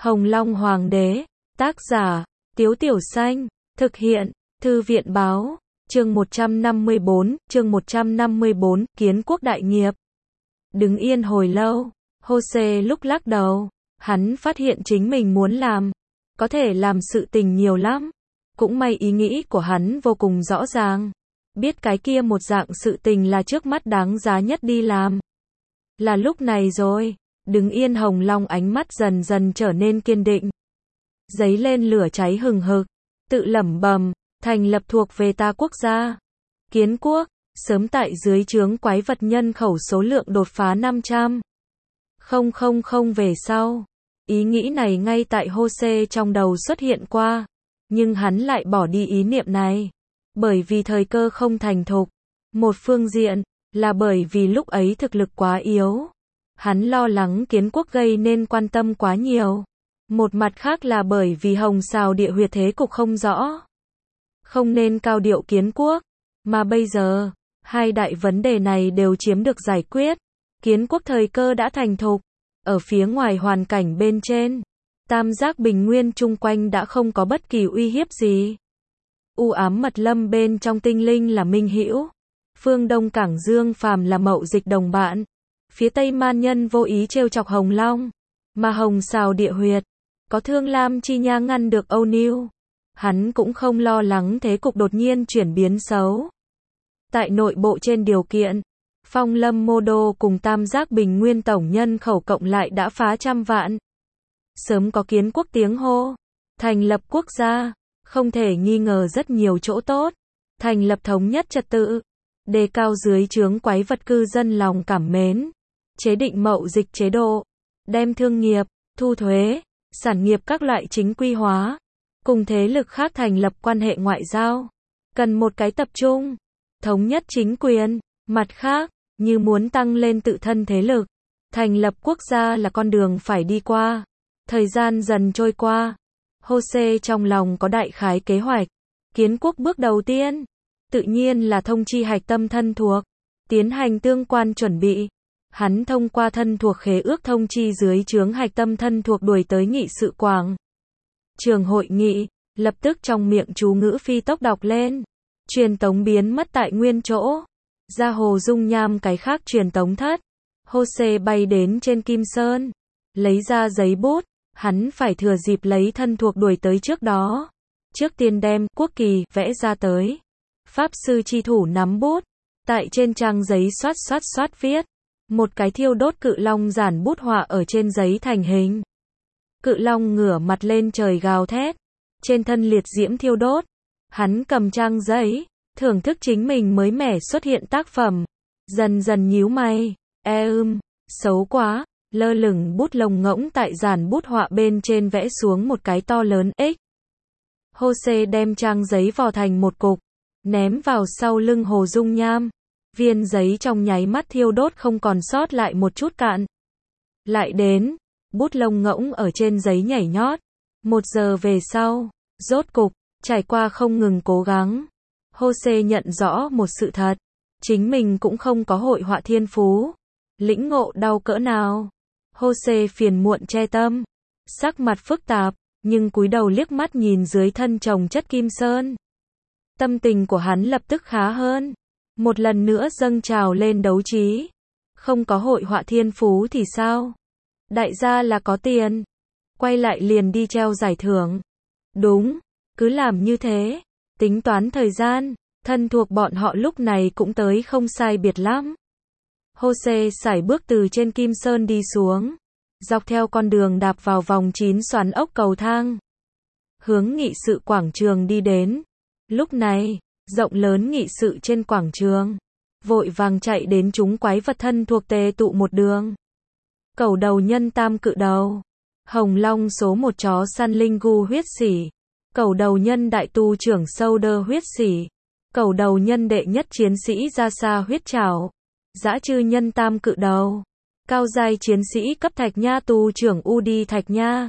Hồng Long Hoàng đế, tác giả, Tiếu Tiểu Xanh, thực hiện, Thư viện Báo, chương 154, Kiến quốc đại nghiệp. Đứng yên hồi lâu, Jose lúc lắc đầu, hắn phát hiện chính mình muốn làm, có thể làm sự tình nhiều lắm. Cũng may ý nghĩ của hắn vô cùng rõ ràng, biết cái kia một dạng sự tình là trước mắt đáng giá nhất đi làm. Là lúc này rồi, đứng yên Hồng Long ánh mắt dần dần trở nên kiên định. Dấy lên lửa cháy hừng hực, tự lẩm bẩm, thành lập thuộc về ta quốc gia. Kiến quốc, sớm tại dưới trướng quái vật nhân khẩu số lượng đột phá 500,000 về sau. Ý nghĩ này ngay tại Jose trong đầu xuất hiện qua, nhưng hắn lại bỏ đi ý niệm này, bởi vì thời cơ không thành thục. Một phương diện, là bởi vì lúc ấy thực lực quá yếu. Hắn lo lắng kiến quốc gây nên quan tâm quá nhiều. Một mặt khác là bởi vì Hồng Sào địa huyệt thế cục không rõ. Không nên cao điệu kiến quốc, mà bây giờ, hai đại vấn đề này đều chiếm được giải quyết. Kiến quốc thời cơ đã thành thục. Ở phía ngoài hoàn cảnh bên trên, tam giác bình nguyên chung quanh đã không có bất kỳ uy hiếp gì. U ám mật lâm bên trong tinh linh là minh hữu. Phương Đông Cảng Dương phàm là mậu dịch đồng bạn. Phía Tây man nhân vô ý trêu chọc Hồng Long. Mà Hồng Sào địa huyệt, có Thương Lam Chi Nha ngăn được Âu Niu. Hắn cũng không lo lắng thế cục đột nhiên chuyển biến xấu. Tại nội bộ trên điều kiện, Phong Lâm Mô Đô cùng tam giác bình nguyên tổng nhân khẩu cộng lại đã phá 100 vạn. Sớm có kiến quốc tiếng hô. Thành lập quốc gia, không thể nghi ngờ rất nhiều chỗ tốt. Thành lập thống nhất trật tự. Đề cao dưới trướng quái vật cư dân lòng cảm mến. Chế định mậu dịch chế độ. Đem thương nghiệp, thu thuế, sản nghiệp các loại chính quy hóa. Cùng thế lực khác thành lập quan hệ ngoại giao. Cần một cái tập trung, thống nhất chính quyền. Mặt khác, như muốn tăng lên tự thân thế lực, thành lập quốc gia là con đường phải đi qua. Thời gian dần trôi qua, Jose trong lòng có đại khái kế hoạch. Kiến quốc bước đầu tiên, tự nhiên là thông chi hạch tâm thân thuộc, tiến hành tương quan chuẩn bị. Hắn thông qua thân thuộc khế ước thông chi dưới trướng hạch tâm thân thuộc đuổi tới nghị sự quảng trường hội nghị, lập tức trong miệng chú ngữ phi tốc đọc lên. Truyền tống biến mất tại nguyên chỗ. Ra hồ dung nham cái khác truyền tống thất. Jose bay đến trên Kim Sơn, lấy ra giấy bút, hắn phải thừa dịp lấy thân thuộc đuổi tới trước đó. Trước tiên đem quốc kỳ vẽ ra tới. Pháp sư chi thủ nắm bút, tại trên trang giấy xoát viết. Một cái thiêu đốt cự long giản bút họa ở trên giấy thành hình. Cự long ngửa mặt lên trời gào thét, trên thân liệt diễm thiêu đốt. Hắn cầm trang giấy, thưởng thức chính mình mới mẻ xuất hiện tác phẩm, dần dần nhíu mày, xấu quá, lơ lửng bút lông ngỗng tại giản bút họa bên trên vẽ xuống một cái to lớn X. Jose đem trang giấy vò thành một cục, ném vào sau lưng hồ dung nham. Viên giấy trong nháy mắt thiêu đốt không còn sót lại một chút cạn. Lại đến, bút lông ngỗng ở trên giấy nhảy nhót. 1 giờ về sau, rốt cục, trải qua không ngừng cố gắng, Jose nhận rõ một sự thật, chính mình cũng không có hội họa thiên phú. Lĩnh ngộ đau cỡ nào. Jose phiền muộn che tâm, sắc mặt phức tạp, nhưng cúi đầu liếc mắt nhìn dưới thân chồng chất Kim Sơn. Tâm tình của hắn lập tức khá hơn, một lần nữa dâng trào lên đấu trí. Không có hội họa thiên phú thì sao? Đại gia là có tiền, quay lại liền đi treo giải thưởng. Đúng, cứ làm như thế. Tính toán thời gian, thân thuộc bọn họ lúc này cũng tới không sai biệt lắm. Jose sải bước từ trên Kim Sơn đi xuống, dọc theo con đường đạp vào vòng 9 xoắn ốc cầu thang, hướng nghị sự quảng trường đi đến. Lúc này, rộng lớn nghị sự trên quảng trường, vội vàng chạy đến chúng quái vật thân thuộc tề tụ một đường. Cẩu đầu nhân tam cự đầu, Hồng Long số 1 chó săn linh gu huyết sỉ, cẩu đầu nhân đại tu trưởng sâu đơ huyết sỉ, cẩu đầu nhân đệ nhất chiến sĩ ra xa huyết trảo, dã chư nhân tam cự đầu, cao giai chiến sĩ cấp thạch nha tu trưởng Udi thạch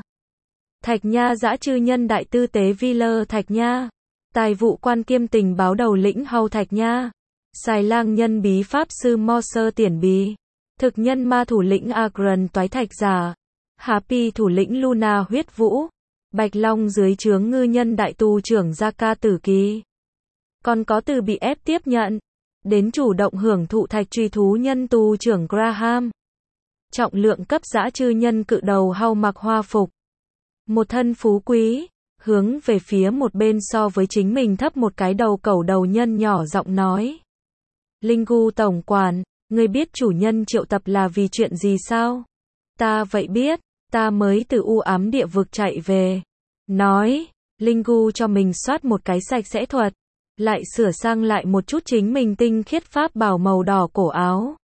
nha dã chư nhân đại tư tế vi lơ thạch nha, tài vụ quan kiêm tình báo đầu lĩnh hầu thạch nha, xài lang nhân bí pháp sư mo sơ tiền bí, thực nhân ma thủ lĩnh Agron toái thạch giả, Happy thủ lĩnh Luna huyết vũ. Bạch Long dưới trướng ngư nhân đại tù trưởng Gia Ca Tử Kỳ. Còn có từ bị ép tiếp nhận, đến chủ động hưởng thụ thạch truy thú nhân tù trưởng Graham. Trọng lượng cấp dã chư nhân cự đầu hau mặc hoa phục. Một thân phú quý, hướng về phía một bên so với chính mình thấp một cái đầu cẩu đầu nhân nhỏ giọng nói. Linh Gu tổng quản, ngươi biết chủ nhân triệu tập là vì chuyện gì sao? Ta vậy biết, ta mới từ u ám địa vực chạy về. Nói, Linh Gu cho mình soát một cái sạch sẽ thuật, lại sửa sang lại một chút chính mình tinh khiết pháp bảo màu đỏ cổ áo.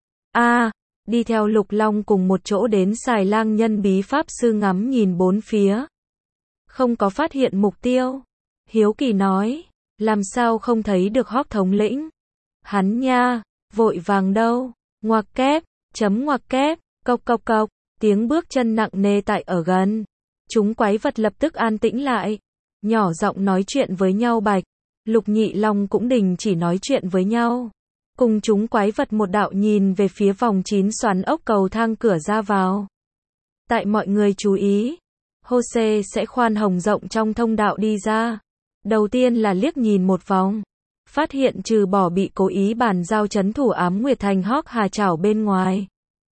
Đi theo Lục Long cùng một chỗ đến xài lang nhân bí pháp sư ngắm nhìn bốn phía. Không có phát hiện mục tiêu. Hiếu kỳ nói, làm sao không thấy được Hawk thống lĩnh? Hắn nha, vội vàng đâu? Ngoặc kép, ngoặc kép, cộc cộc cộc, tiếng bước chân nặng nề tại ở gần. Chúng quái vật lập tức an tĩnh lại, nhỏ giọng nói chuyện với nhau. Bạch, Lục Nhị Long cũng đình chỉ nói chuyện với nhau. Cùng chúng quái vật một đạo nhìn về phía vòng 9 xoắn ốc cầu thang cửa ra vào. Tại mọi người chú ý, Jose sẽ khoan hồng rộng trong thông đạo đi ra. Đầu tiên là liếc nhìn một vòng, phát hiện trừ bỏ bị cố ý bàn giao trấn thủ Ám Nguyệt Thành Hawk Hà Chảo bên ngoài,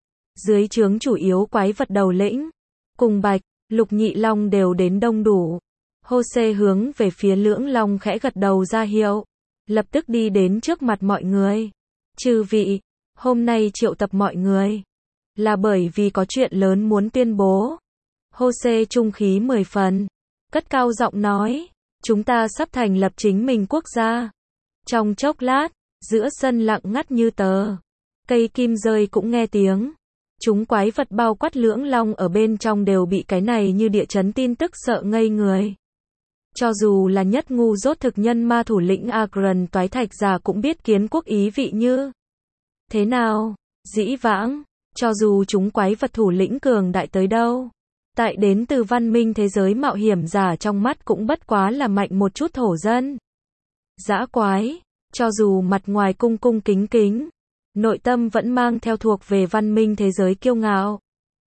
dưới trướng chủ yếu quái vật đầu lĩnh, cùng Bạch, Lục Nhị Long đều đến đông đủ. Jose hướng về phía Lưỡng Long khẽ gật đầu ra hiệu, lập tức đi đến trước mặt mọi người. Chư vị, hôm nay triệu tập mọi người, là bởi vì có chuyện lớn muốn tuyên bố. Jose trung khí 10 phần, cất cao giọng nói, chúng ta sắp thành lập chính mình quốc gia. Trong chốc lát, giữa sân lặng ngắt như tờ. Cây kim rơi cũng nghe tiếng. Chúng quái vật bao quát Lưỡng Long ở bên trong đều bị cái này như địa chấn tin tức sợ ngây người. Cho dù là nhất ngu dốt thực nhân ma thủ lĩnh Agron toái thạch già cũng biết Kiến Quốc ý vị như thế nào. Dĩ vãng, cho dù chúng quái vật thủ lĩnh cường đại tới đâu, tại đến từ văn minh thế giới mạo hiểm giả trong mắt cũng bất quá là mạnh một chút thổ dân. Dã quái, cho dù mặt ngoài cung cung kính kính, nội tâm vẫn mang theo thuộc về văn minh thế giới kiêu ngạo.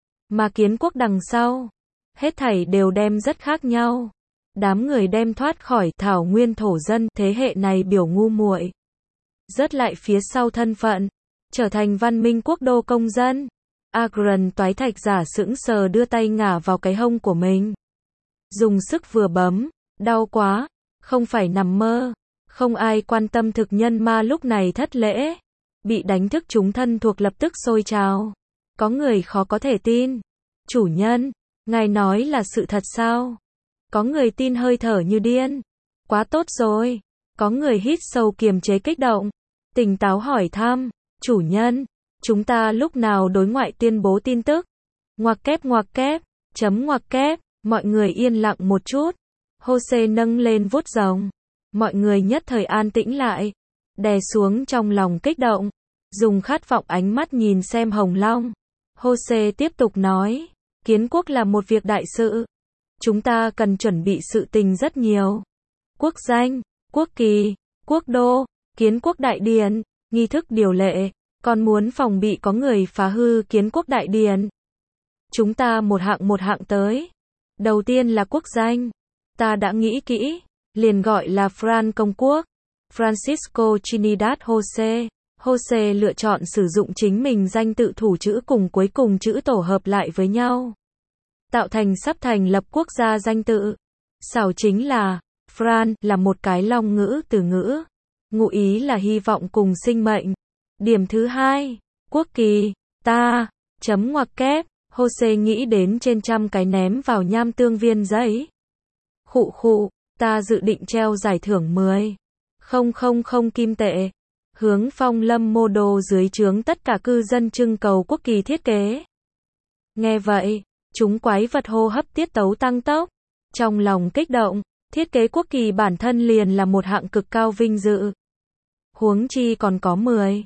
Mà Kiến Quốc đằng sau, hết thảy đều đem rất khác nhau. Đám người đem thoát khỏi thảo nguyên thổ dân thế hệ này biểu ngu muội, rớt lại phía sau thân phận, trở thành văn minh quốc đô công dân. Agron toái thạch giả sững sờ đưa tay ngả vào cái hông của mình. Dùng sức vừa bấm, đau quá, không phải nằm mơ. Không ai quan tâm thực nhân ma lúc này thất lễ. Bị đánh thức chúng thân thuộc lập tức sôi trào. Có người khó có thể tin. Chủ nhân, ngài nói là sự thật sao? Có người tin hơi thở như điên. Quá tốt rồi. Có người hít sâu kiềm chế kích động. Tỉnh táo hỏi thăm. Chủ nhân, chúng ta lúc nào đối ngoại tuyên bố tin tức? Ngoặc kép, ngoặc kép. Mọi người yên lặng một chút. Jose nâng lên vuốt rồng. Mọi người nhất thời an tĩnh lại. Đè xuống trong lòng kích động. Dùng khát vọng ánh mắt nhìn xem Hồng Long. Jose tiếp tục nói. Kiến quốc là một việc đại sự. Chúng ta cần chuẩn bị sự tình rất nhiều. Quốc danh, quốc kỳ, quốc đô, Kiến quốc đại điển, nghi thức điều lệ. Còn muốn phòng bị có người phá hư Kiến quốc đại điển. Chúng ta một hạng tới. Đầu tiên là quốc danh. Ta đã nghĩ kỹ. Liền gọi là Fran công quốc. Francisco Trinidad Jose. Jose lựa chọn sử dụng chính mình danh tự thủ chữ cùng cuối cùng chữ tổ hợp lại với nhau, tạo thành sắp thành lập quốc gia danh tự. Xảo chính là, Fran là một cái Long ngữ từ ngữ. Ngụ ý là hy vọng cùng sinh mệnh. Điểm thứ hai, quốc kỳ, ta, ngoặc kép, Jose nghĩ đến trên trăm cái ném vào nham tương viên giấy. Khụ, ta dự định treo giải thưởng 10,000 kim tệ. Hướng Phong Lâm mô đô dưới trướng tất cả cư dân trưng cầu quốc kỳ thiết kế. Nghe vậy, chúng quái vật hô hấp tiết tấu tăng tốc. Trong lòng kích động, thiết kế quốc kỳ bản thân liền là một hạng cực cao vinh dự. Huống chi còn có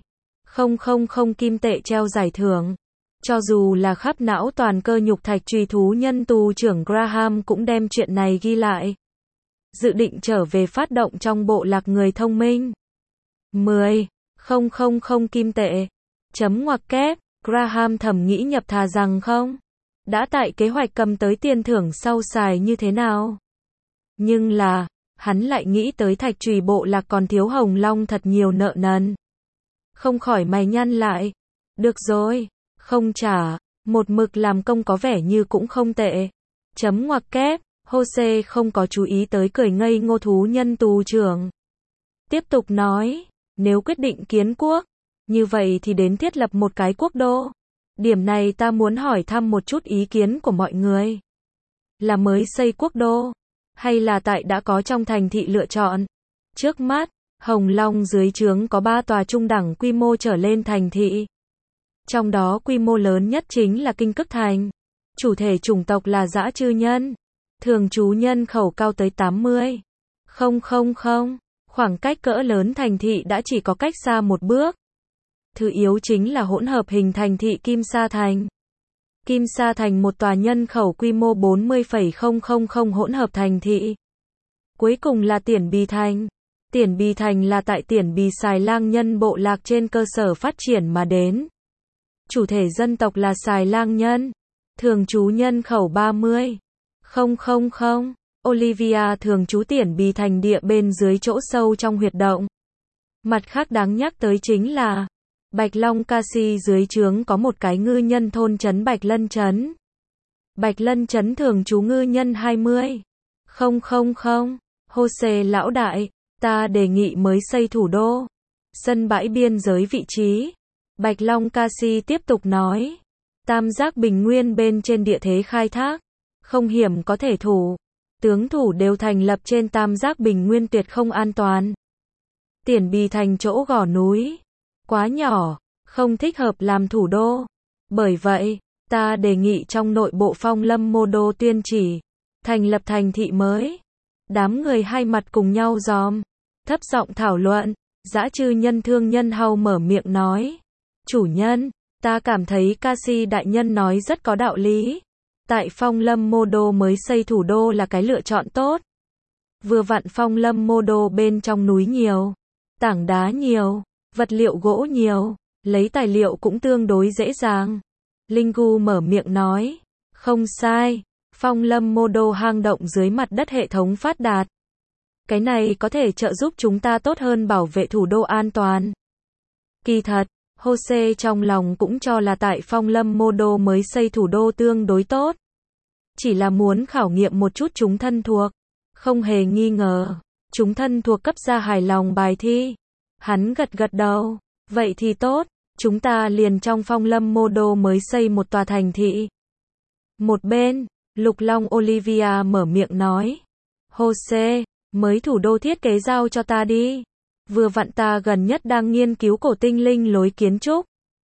10,000 kim tệ treo giải thưởng. Cho dù là khắp não toàn cơ nhục thạch truy thú nhân tù trưởng Graham cũng đem chuyện này ghi lại. Dự định trở về phát động trong bộ lạc người thông minh. 10,000 kim tệ. Ngoặc kép, Graham thầm nghĩ nhập thà rằng không. đã tại kế hoạch cầm tới tiền thưởng sau xài như thế nào. Nhưng là, hắn lại nghĩ tới Thạch Trùy bộ lạc còn thiếu Hồng Long thật nhiều nợ nần. Không khỏi mày nhăn lại. Được rồi, không trả, một mực làm công có vẻ như cũng không tệ. Chấm ngoặc kép, Jose không có chú ý tới cười ngây ngô thú nhân tù trưởng. Tiếp tục nói, nếu quyết định kiến quốc, như vậy thì đến thiết lập một cái quốc đô. Điểm này ta muốn hỏi thăm một chút ý kiến của mọi người. Là mới xây quốc đô, hay là tại đã có trong thành thị lựa chọn? Trước mắt, Hồng Long dưới trướng có 3 tòa trung đẳng quy mô trở lên thành thị. Trong đó quy mô lớn nhất chính là Kinh Cức Thành. Chủ thể chủng tộc là dã chư nhân. Thường trú nhân khẩu cao tới 80,000. Khoảng cách cỡ lớn thành thị đã chỉ có cách xa một bước. Thứ yếu chính là hỗn hợp hình thành thị Kim Sa Thành. Kim Sa Thành một tòa nhân khẩu quy mô 40,000 hỗn hợp thành thị. Cuối cùng là Tiển Bì Thành. Tiển Bì Thành là tại Tiển Bì Xài Lang nhân bộ lạc trên cơ sở phát triển mà đến. Chủ thể dân tộc là Xài Lang nhân. Thường trú nhân khẩu 30,000. Olivia thường trú Tiển Bì Thành địa bên dưới chỗ sâu trong huyệt động. Mặt khác đáng nhắc tới chính là Bạch Long Casi dưới trướng có một cái ngư nhân thôn trấn Bạch Lân Trấn. Bạch Lân Trấn thường trú ngư nhân 20,000. Jose lão đại, ta đề nghị mới xây thủ đô. Sân bãi biên giới vị trí. Bạch Long Casi tiếp tục nói. Tam giác bình nguyên bên trên địa thế khai thác. Không hiểm có thể thủ. Tướng thủ đều thành lập trên tam giác bình nguyên tuyệt không an toàn. Tiển Bì Thành chỗ gò núi. Quá nhỏ, không thích hợp làm thủ đô. Bởi vậy, ta đề nghị trong nội bộ Phong Lâm Mô Đô tuyên chỉ. Thành lập thành thị mới. Đám người hai mặt cùng nhau giòm. Thấp giọng thảo luận. Dã chư nhân thương nhân Hầu mở miệng nói. Chủ nhân, ta cảm thấy Casi đại nhân nói rất có đạo lý. Tại Phong Lâm Mô Đô mới xây thủ đô là cái lựa chọn tốt. Vừa vặn Phong Lâm Mô Đô bên trong núi nhiều. Tảng đá nhiều. Vật liệu gỗ nhiều. Lấy tài liệu cũng tương đối dễ dàng. Linh Gu mở miệng nói. Không sai. Phong Lâm Mô Đô hang động dưới mặt đất hệ thống phát đạt. Cái này có thể trợ giúp chúng ta tốt hơn bảo vệ thủ đô an toàn. Kỳ thật, Jose trong lòng cũng cho là tại Phong Lâm Mô Đô mới xây thủ đô tương đối tốt. Chỉ là muốn khảo nghiệm một chút chúng thân thuộc. Không hề nghi ngờ. Chúng thân thuộc cấp ra hài lòng bài thi. Hắn gật gật đầu. Vậy thì tốt. Chúng ta liền trong Phong Lâm Mô Đô mới xây một tòa thành thị. Một bên, Lục Long Olivia mở miệng nói. Jose, mới thủ đô thiết kế giao cho ta đi. Vừa vặn ta gần nhất đang nghiên cứu cổ tinh linh lối kiến trúc.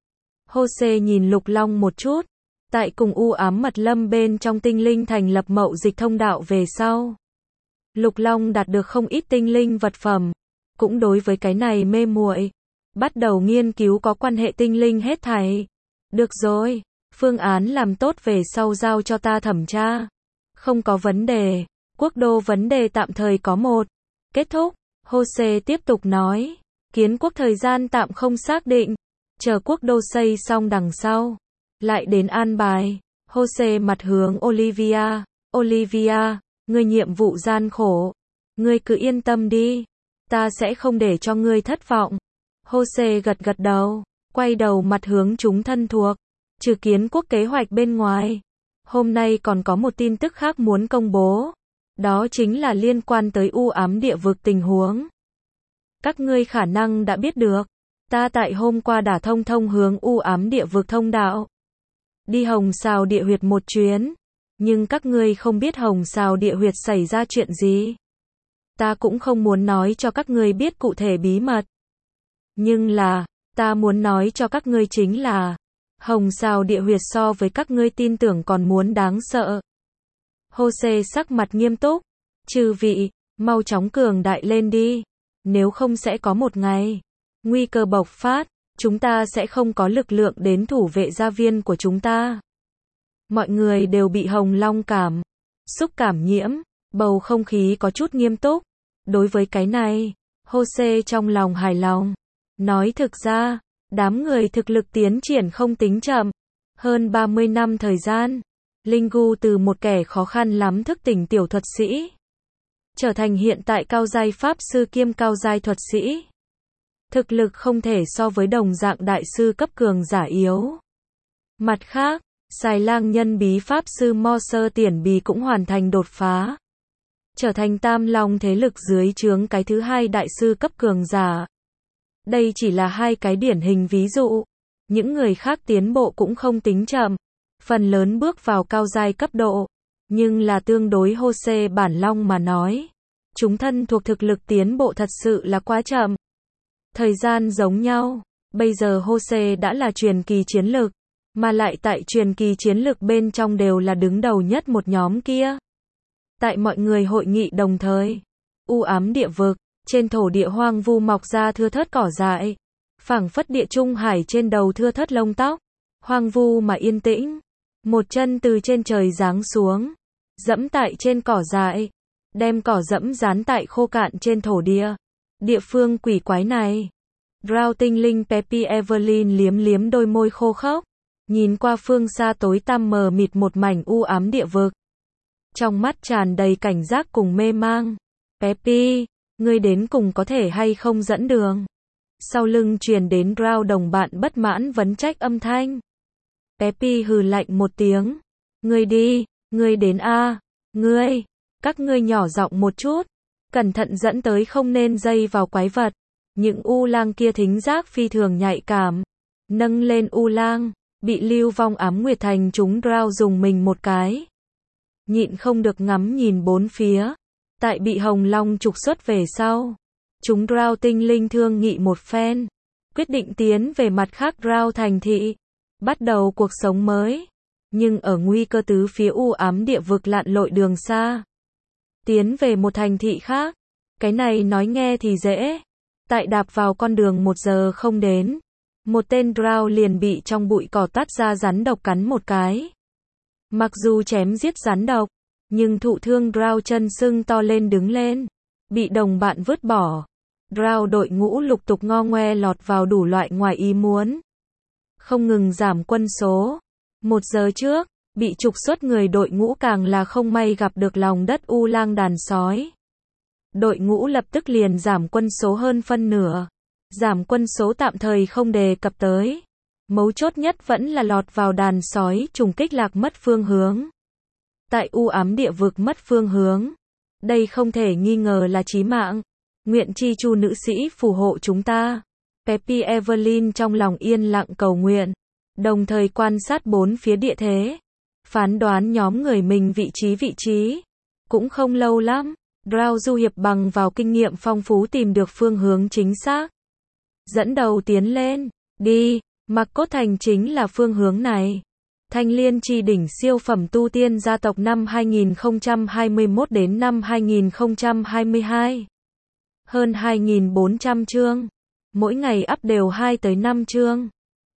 Jose nhìn Lục Long một chút. Tại cùng u ám mật lâm bên trong tinh linh thành lập mậu dịch thông đạo về sau. Lục Long đạt được không ít tinh linh vật phẩm. Cũng đối với cái này mê muội. Bắt đầu nghiên cứu có quan hệ tinh linh hết thảy. Được rồi, phương án làm tốt về sau giao cho ta thẩm tra. Không có vấn đề. Quốc đô vấn đề tạm thời có một. Kết thúc. Jose tiếp tục nói. Kiến quốc thời gian tạm không xác định. Chờ quốc đô xây xong đằng sau. Lại đến an bài. Jose mặt hướng Olivia. Olivia, ngươi nhiệm vụ gian khổ. Ngươi cứ yên tâm đi. Ta sẽ không để cho ngươi thất vọng. Jose gật gật đầu. Quay đầu mặt hướng chúng thân thuộc. Trừ kiến quốc kế hoạch bên ngoài. Hôm nay còn có một tin tức khác muốn công bố. Đó chính là liên quan tới u ám địa vực tình huống. Các ngươi khả năng đã biết được. Ta tại hôm qua đã thông hướng u ám địa vực thông đạo. Đi Hồng Sào địa huyệt một chuyến. Nhưng các ngươi không biết Hồng Sào địa huyệt xảy ra chuyện gì. Ta cũng không muốn nói cho các ngươi biết cụ thể bí mật. Nhưng là, ta muốn nói cho các ngươi chính là, Hồng Sào địa huyệt so với các ngươi tin tưởng còn muốn đáng sợ. Jose sắc mặt nghiêm túc. Chư vị, mau chóng cường đại lên đi. Nếu không sẽ có một ngày. Nguy cơ bộc phát. Chúng ta sẽ không có lực lượng đến thủ vệ gia viên của chúng ta. Mọi người đều bị Hồng Long cảm. Xúc cảm nhiễm. Bầu không khí có chút nghiêm túc. Đối với cái này, Jose trong lòng hài lòng. Nói thực ra, đám người thực lực tiến triển không tính chậm. Hơn 30 năm thời gian. Linh Gu từ một kẻ khó khăn lắm thức tỉnh tiểu thuật sĩ, trở thành hiện tại cao giai pháp sư kiêm cao giai thuật sĩ. Thực lực không thể so với đồng dạng đại sư cấp cường giả yếu. Mặt khác, Xài Lang nhân bí pháp sư Mo Sơ Tiển Bì cũng hoàn thành đột phá, trở thành tam long thế lực dưới trướng cái thứ hai đại sư cấp cường giả. Đây chỉ là hai cái điển hình ví dụ, những người khác tiến bộ cũng không tính chậm, phần lớn bước vào cao giai cấp độ, nhưng là tương đối Hosea bản long mà nói, chúng thân thuộc thực lực tiến bộ thật sự là quá chậm. Thời gian giống nhau, bây giờ Hosea đã là truyền kỳ chiến lực, mà lại tại truyền kỳ chiến lực bên trong đều là đứng đầu nhất một nhóm kia. Tại mọi người hội nghị đồng thời, u ám địa vực, trên thổ địa hoang vu mọc ra thưa thớt cỏ dại, phảng phất địa trung hải trên đầu thưa thớt lông tóc, hoang vu mà yên tĩnh. Một chân từ trên trời giáng xuống, dẫm tại trên cỏ dại, đem cỏ dẫm dán tại khô cạn trên thổ địa. Địa phương quỷ quái này. Drow tinh linh Peppy Evelyn liếm liếm đôi môi khô khốc, nhìn qua phương xa tối tăm mờ mịt một mảnh u ám địa vực. Trong mắt tràn đầy cảnh giác cùng mê mang. Peppy, ngươi đến cùng có thể hay không dẫn đường? Sau lưng truyền đến Drow đồng bạn bất mãn vấn trách âm thanh. Peppy hừ lạnh một tiếng. Ngươi đi, ngươi đến a, ngươi, các ngươi nhỏ giọng một chút, cẩn thận dẫn tới không nên dây vào quái vật. Những u lang kia thính giác phi thường nhạy cảm. Nâng lên u lang, bị lưu vong ám nguyệt thành chúng Drow dùng mình một cái. Nhịn không được ngắm nhìn bốn phía. Tại bị Hồng Long trục xuất về sau, chúng Drow tinh linh thương nghị một phen, quyết định tiến về mặt khác Drow thành thị, bắt đầu cuộc sống mới. Nhưng ở nguy cơ tứ phía u ám địa vực lặn lội đường xa, tiến về một thành thị khác, cái này nói nghe thì dễ. Tại đạp vào con đường 1 giờ không đến, một tên Drow liền bị trong bụi cỏ tát ra rắn độc cắn một cái. Mặc dù chém giết rắn độc, nhưng thụ thương Drow chân sưng to lên đứng lên, bị đồng bạn vứt bỏ. Drow đội ngũ lục tục ngo ngoe lọt vào đủ loại ngoài ý muốn, không ngừng giảm quân số. 1 giờ trước, bị trục xuất người đội ngũ càng là không may gặp được lòng đất u lang đàn sói. Đội ngũ lập tức liền giảm quân số hơn phân nửa. Giảm quân số tạm thời không đề cập tới. Mấu chốt nhất vẫn là lọt vào đàn sói trùng kích lạc mất phương hướng. Tại u ám địa vực mất phương hướng. Đây không thể nghi ngờ là chí mạng. Nguyện chi chu nữ sĩ phù hộ chúng ta. Peppy Evelyn trong lòng yên lặng cầu nguyện, đồng thời quan sát bốn phía địa thế, phán đoán nhóm người mình vị trí. Cũng không lâu lắm, Drow du hiệp bằng vào kinh nghiệm phong phú tìm được phương hướng chính xác. Dẫn đầu tiến lên, đi, Mặc Cốt Thành chính là phương hướng này. Thanh Liên Chi đỉnh siêu phẩm tu tiên gia tộc năm 2021 đến năm 2022. Hơn 2.400 chương. Mỗi ngày up đều 2 tới 5 chương.